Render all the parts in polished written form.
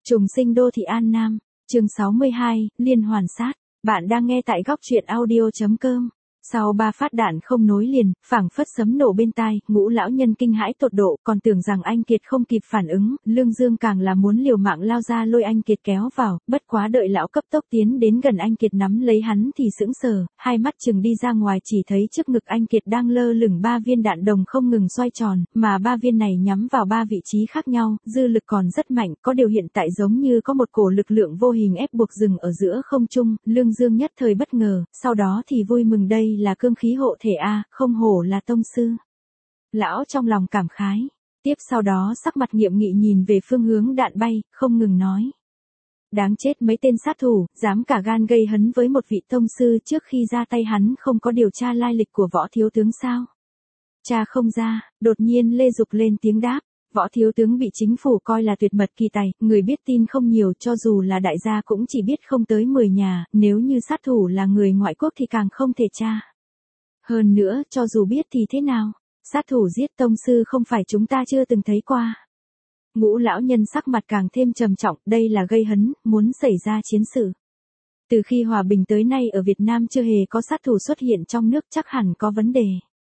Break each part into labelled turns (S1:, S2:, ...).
S1: Trùng sinh đô thị An Nam, chương 62, liên hoàn sát. Bạn đang nghe tại góc truyện audio.com. Sau 3 phát đạn không nối liền, phảng phất sấm nổ bên tai, Ngũ lão nhân kinh hãi tột độ, còn tưởng rằng anh Kiệt không kịp phản ứng, Lương Dương càng là muốn liều mạng lao ra lôi anh Kiệt kéo vào, bất quá đợi lão cấp tốc tiến đến gần anh Kiệt nắm lấy hắn thì sững sờ, hai mắt chừng đi ra ngoài chỉ thấy trước ngực anh Kiệt đang lơ lửng 3 viên đạn đồng không ngừng xoay tròn, mà 3 viên này nhắm vào 3 vị trí khác nhau, dư lực còn rất mạnh, có điều hiện tại giống như có một cổ lực lượng vô hình ép buộc dừng ở giữa không trung, Lương Dương nhất thời bất ngờ, sau đó thì vui mừng đây là cương khí hộ thể a, không hổ là tông sư. Lão trong lòng cảm khái, tiếp sau đó sắc mặt nghiêm nghị nhìn về phương hướng đạn bay, không ngừng nói. Đáng chết mấy tên sát thủ, dám cả gan gây hấn với một vị tông sư trước khi ra tay hắn không có điều tra lai lịch của Võ thiếu tướng sao? Cha không ra, đột nhiên Lê Dục lên tiếng đáp. Võ thiếu tướng bị chính phủ coi là tuyệt mật kỳ tài, người biết tin không nhiều, cho dù là đại gia cũng chỉ biết không tới 10 nhà, nếu như sát thủ là người ngoại quốc thì càng không thể tra. Hơn nữa, cho dù biết thì thế nào, sát thủ giết tông sư không phải chúng ta chưa từng thấy qua. Ngũ lão nhân sắc mặt càng thêm trầm trọng, đây là gây hấn, muốn xảy ra chiến sự. Từ khi hòa bình tới nay ở Việt Nam chưa hề có sát thủ xuất hiện trong nước, chắc hẳn có vấn đề.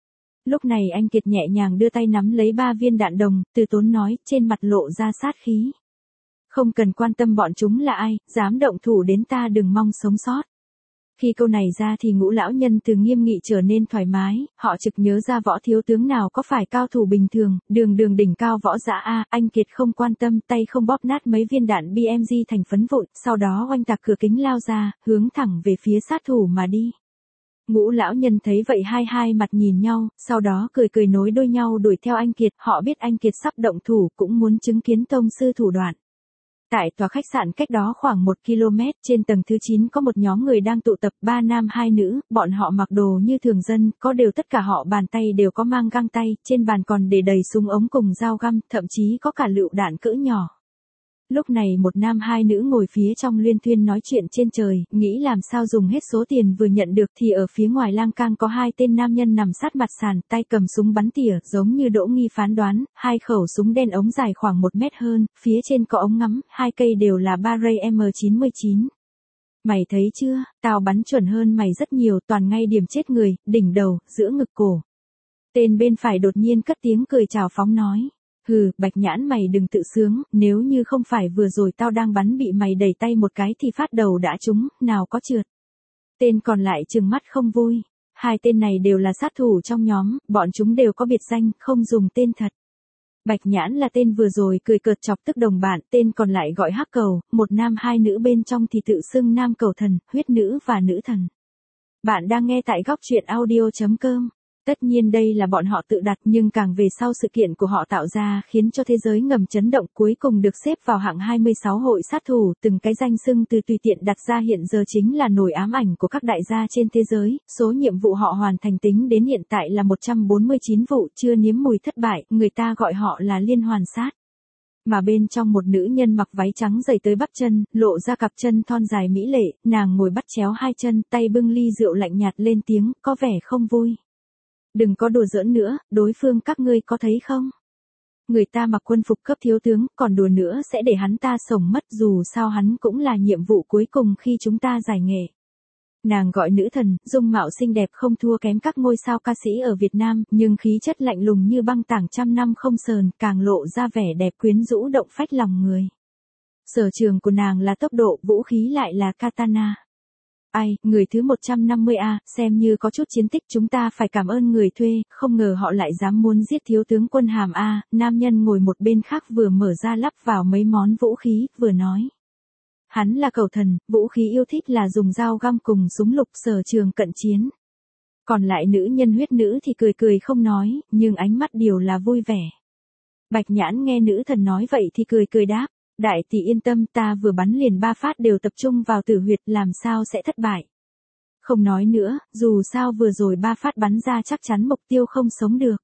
S1: Lúc này anh Kiệt nhẹ nhàng đưa tay nắm lấy 3 viên đạn đồng, từ tốn nói, trên mặt lộ ra sát khí. Không cần quan tâm bọn chúng là ai, dám động thủ đến ta đừng mong sống sót. Khi câu này ra thì Ngũ lão nhân từ nghiêm nghị trở nên thoải mái, họ trực nhớ ra Võ thiếu tướng nào có phải cao thủ bình thường, đường đỉnh cao võ dã a, anh Kiệt không quan tâm, tay không bóp nát mấy viên đạn BMG thành phấn vụn, sau đó oanh tạc cửa kính lao ra, hướng thẳng về phía sát thủ mà đi. Ngũ lão nhân thấy vậy hai mặt nhìn nhau, sau đó cười nối đuôi nhau đuổi theo anh Kiệt, họ biết anh Kiệt sắp động thủ cũng muốn chứng kiến tông sư thủ đoạn. Tại tòa khách sạn cách đó khoảng 1 km, trên tầng thứ 9 có một nhóm người đang tụ tập, 3 nam 2 nữ, bọn họ mặc đồ như thường dân, có điều tất cả họ bàn tay đều có mang găng tay, trên bàn còn để đầy súng ống cùng dao găm, thậm chí có cả lựu đạn cỡ nhỏ. Lúc này một nam 2 nữ ngồi phía trong luyên thuyên nói chuyện trên trời, nghĩ làm sao dùng hết số tiền vừa nhận được thì ở phía ngoài lang cang có 2 tên nam nhân nằm sát mặt sàn, tay cầm súng bắn tỉa, giống như Đỗ Nghi phán đoán, 2 khẩu súng đen ống dài khoảng 1 mét hơn, phía trên có ống ngắm, 2 cây đều là Barrey M99. Mày thấy chưa, tao bắn chuẩn hơn mày rất nhiều, toàn ngay điểm chết người, đỉnh đầu, giữa ngực cổ. Tên bên phải đột nhiên cất tiếng cười chào phóng nói. Hừ, Bạch Nhãn mày đừng tự sướng, nếu như không phải vừa rồi tao đang bắn bị mày đẩy tay một cái thì phát đầu đã trúng, nào có trượt. Tên còn lại trừng mắt không vui. 2 tên này đều là sát thủ trong nhóm, bọn chúng đều có biệt danh, không dùng tên thật. Bạch Nhãn là tên vừa rồi cười cợt chọc tức đồng bạn, tên còn lại gọi Hắc Cầu, một nam 2 nữ bên trong thì tự xưng nam cầu thần, huyết nữ và nữ thần. Bạn đang nghe tại góc truyện audio.com. Tất nhiên đây là bọn họ tự đặt, nhưng càng về sau sự kiện của họ tạo ra khiến cho thế giới ngầm chấn động, cuối cùng được xếp vào hạng 26 hội sát thủ, từng cái danh xưng từ tùy tiện đặt ra hiện giờ chính là nổi ám ảnh của các đại gia trên thế giới, số nhiệm vụ họ hoàn thành tính đến hiện tại là 149 vụ, chưa nếm mùi thất bại, người ta gọi họ là liên hoàn sát. Mà bên trong một nữ nhân mặc váy trắng dày tới bắp chân, lộ ra cặp chân thon dài mỹ lệ, nàng ngồi bắt chéo 2 chân, tay bưng ly rượu lạnh nhạt lên tiếng, có vẻ không vui. Đừng có đùa giỡn nữa, đối phương các ngươi có thấy không? Người ta mặc quân phục cấp thiếu tướng, còn đùa nữa sẽ để hắn ta sống mất, dù sao hắn cũng là nhiệm vụ cuối cùng khi chúng ta giải nghệ. Nàng gọi nữ thần, dung mạo xinh đẹp không thua kém các ngôi sao ca sĩ ở Việt Nam, nhưng khí chất lạnh lùng như băng tảng trăm năm không sờn, càng lộ ra vẻ đẹp quyến rũ động phách lòng người. Sở trường của nàng là tốc độ, vũ khí lại là katana. Ai, người thứ 150A, xem như có chút chiến tích, chúng ta phải cảm ơn người thuê, không ngờ họ lại dám muốn giết thiếu tướng quân hàm A, nam nhân ngồi một bên khác vừa mở ra lắp vào mấy món vũ khí, vừa nói. Hắn là cầu thần, vũ khí yêu thích là dùng dao găm cùng súng lục, sở trường cận chiến. Còn lại nữ nhân huyết nữ thì cười không nói, nhưng ánh mắt đều là vui vẻ. Bạch Nhãn nghe nữ thần nói vậy thì cười đáp. Đại tỷ yên tâm, ta vừa bắn liền 3 phát đều tập trung vào tử huyệt, làm sao sẽ thất bại. Không nói nữa, dù sao vừa rồi 3 phát bắn ra chắc chắn mục tiêu không sống được.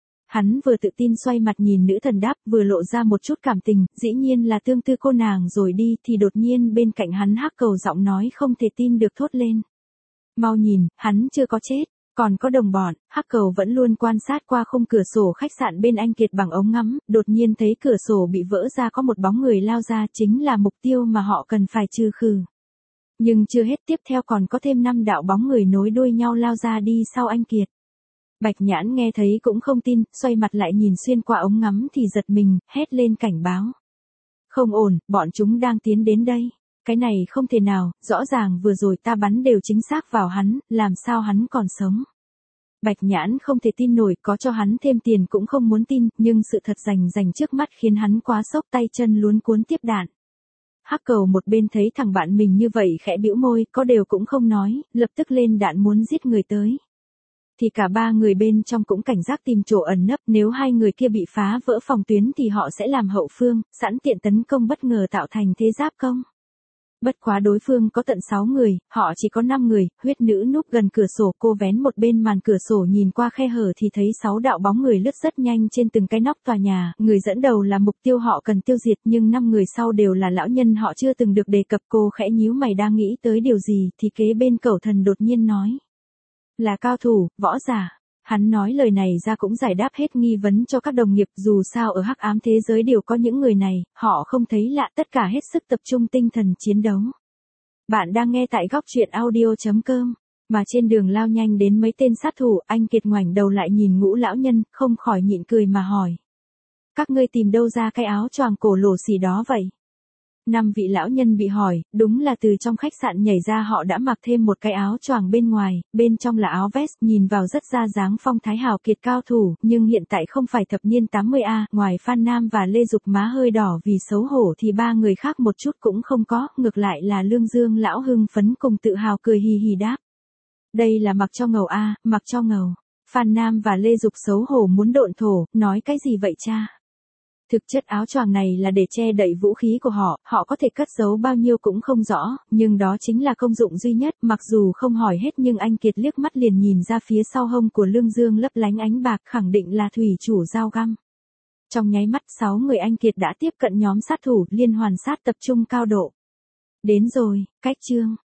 S1: Hắn vừa tự tin xoay mặt nhìn nữ thần đáp, vừa lộ ra một chút cảm tình, dĩ nhiên là tương tư cô nàng rồi đi, thì đột nhiên bên cạnh hắn Hắc Cầu giọng nói không thể tin được thốt lên. Mau nhìn, hắn chưa có chết, Còn có đồng bọn, Hắc Cầu vẫn luôn quan sát qua khung cửa sổ khách sạn bên anh Kiệt bằng ống ngắm, đột nhiên thấy cửa sổ bị vỡ ra có một bóng người lao ra chính là mục tiêu mà họ cần phải trừ khử. Nhưng chưa hết, tiếp theo còn có thêm 5 đạo bóng người nối đuôi nhau lao ra đi sau anh Kiệt. Bạch Nhãn nghe thấy cũng không tin, xoay mặt lại nhìn xuyên qua ống ngắm thì giật mình, hét lên cảnh báo. Không ổn, bọn chúng đang tiến đến đây. Cái này không thể nào, rõ ràng vừa rồi ta bắn đều chính xác vào hắn, làm sao hắn còn sống. Bạch Nhãn không thể tin nổi, có cho hắn thêm tiền cũng không muốn tin, nhưng sự thật rành trước mắt khiến hắn quá sốc, tay chân luống cuống tiếp đạn. Hắc Cầu một bên thấy thằng bạn mình như vậy khẽ bĩu môi, có đều cũng không nói, lập tức lên đạn muốn giết người tới. Thì cả 3 người bên trong cũng cảnh giác tìm chỗ ẩn nấp, nếu 2 người kia bị phá vỡ phòng tuyến thì họ sẽ làm hậu phương, sẵn tiện tấn công bất ngờ tạo thành thế giáp công. Bất quá đối phương có tận 6 người, họ chỉ có 5 người, huyết nữ núp gần cửa sổ, cô vén một bên màn cửa sổ nhìn qua khe hở thì thấy 6 đạo bóng người lướt rất nhanh trên từng cái nóc tòa nhà, người dẫn đầu là mục tiêu họ cần tiêu diệt nhưng 5 người sau đều là lão nhân họ chưa từng được đề cập. Cô khẽ nhíu mày đang nghĩ tới điều gì thì kế bên Cẩu Thần đột nhiên nói. Là cao thủ, võ giả. Hắn nói lời này ra cũng giải đáp hết nghi vấn cho các đồng nghiệp, dù sao ở hắc ám thế giới đều có những người này, họ không thấy lạ, tất cả hết sức tập trung tinh thần chiến đấu. Bạn đang nghe tại góc truyện audio.com, mà trên đường lao nhanh đến mấy tên sát thủ, anh Kiệt ngoảnh đầu lại nhìn Ngũ lão nhân, không khỏi nhịn cười mà hỏi. Các ngươi tìm đâu ra cái áo choàng cổ lồ xì đó vậy? 5 vị lão nhân bị hỏi, đúng là từ trong khách sạn nhảy ra, họ đã mặc thêm một cái áo choàng bên ngoài, bên trong là áo vest, nhìn vào rất ra dáng phong thái hào kiệt cao thủ, nhưng hiện tại không phải thập niên 80A, ngoài Phan Nam và Lê Dục má hơi đỏ vì xấu hổ thì 3 người khác một chút cũng không có, ngược lại là Lương Dương lão hưng phấn cùng tự hào cười hì hì đáp. Đây là mặc cho ngầu a, mặc cho ngầu. Phan Nam và Lê Dục xấu hổ muốn độn thổ, nói cái gì vậy cha? Thực chất áo choàng này là để che đậy vũ khí của họ có thể cất giấu bao nhiêu cũng không rõ, nhưng đó chính là công dụng duy nhất, mặc dù không hỏi hết nhưng anh Kiệt liếc mắt liền nhìn ra phía sau hông của Lương Dương lấp lánh ánh bạc, khẳng định là thủy chủ dao găm. Trong nháy mắt 6 người anh Kiệt đã tiếp cận nhóm sát thủ, liên hoàn sát tập trung cao độ. Đến rồi, cách chương.